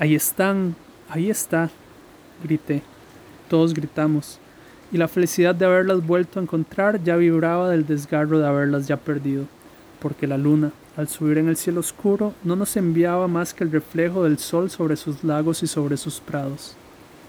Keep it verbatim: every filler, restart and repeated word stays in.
Ahí están, ahí está, grité. Todos gritamos, y la felicidad de haberlas vuelto a encontrar ya vibraba del desgarro de haberlas ya perdido, porque la luna, al subir en el cielo oscuro, no nos enviaba más que el reflejo del sol sobre sus lagos y sobre sus prados.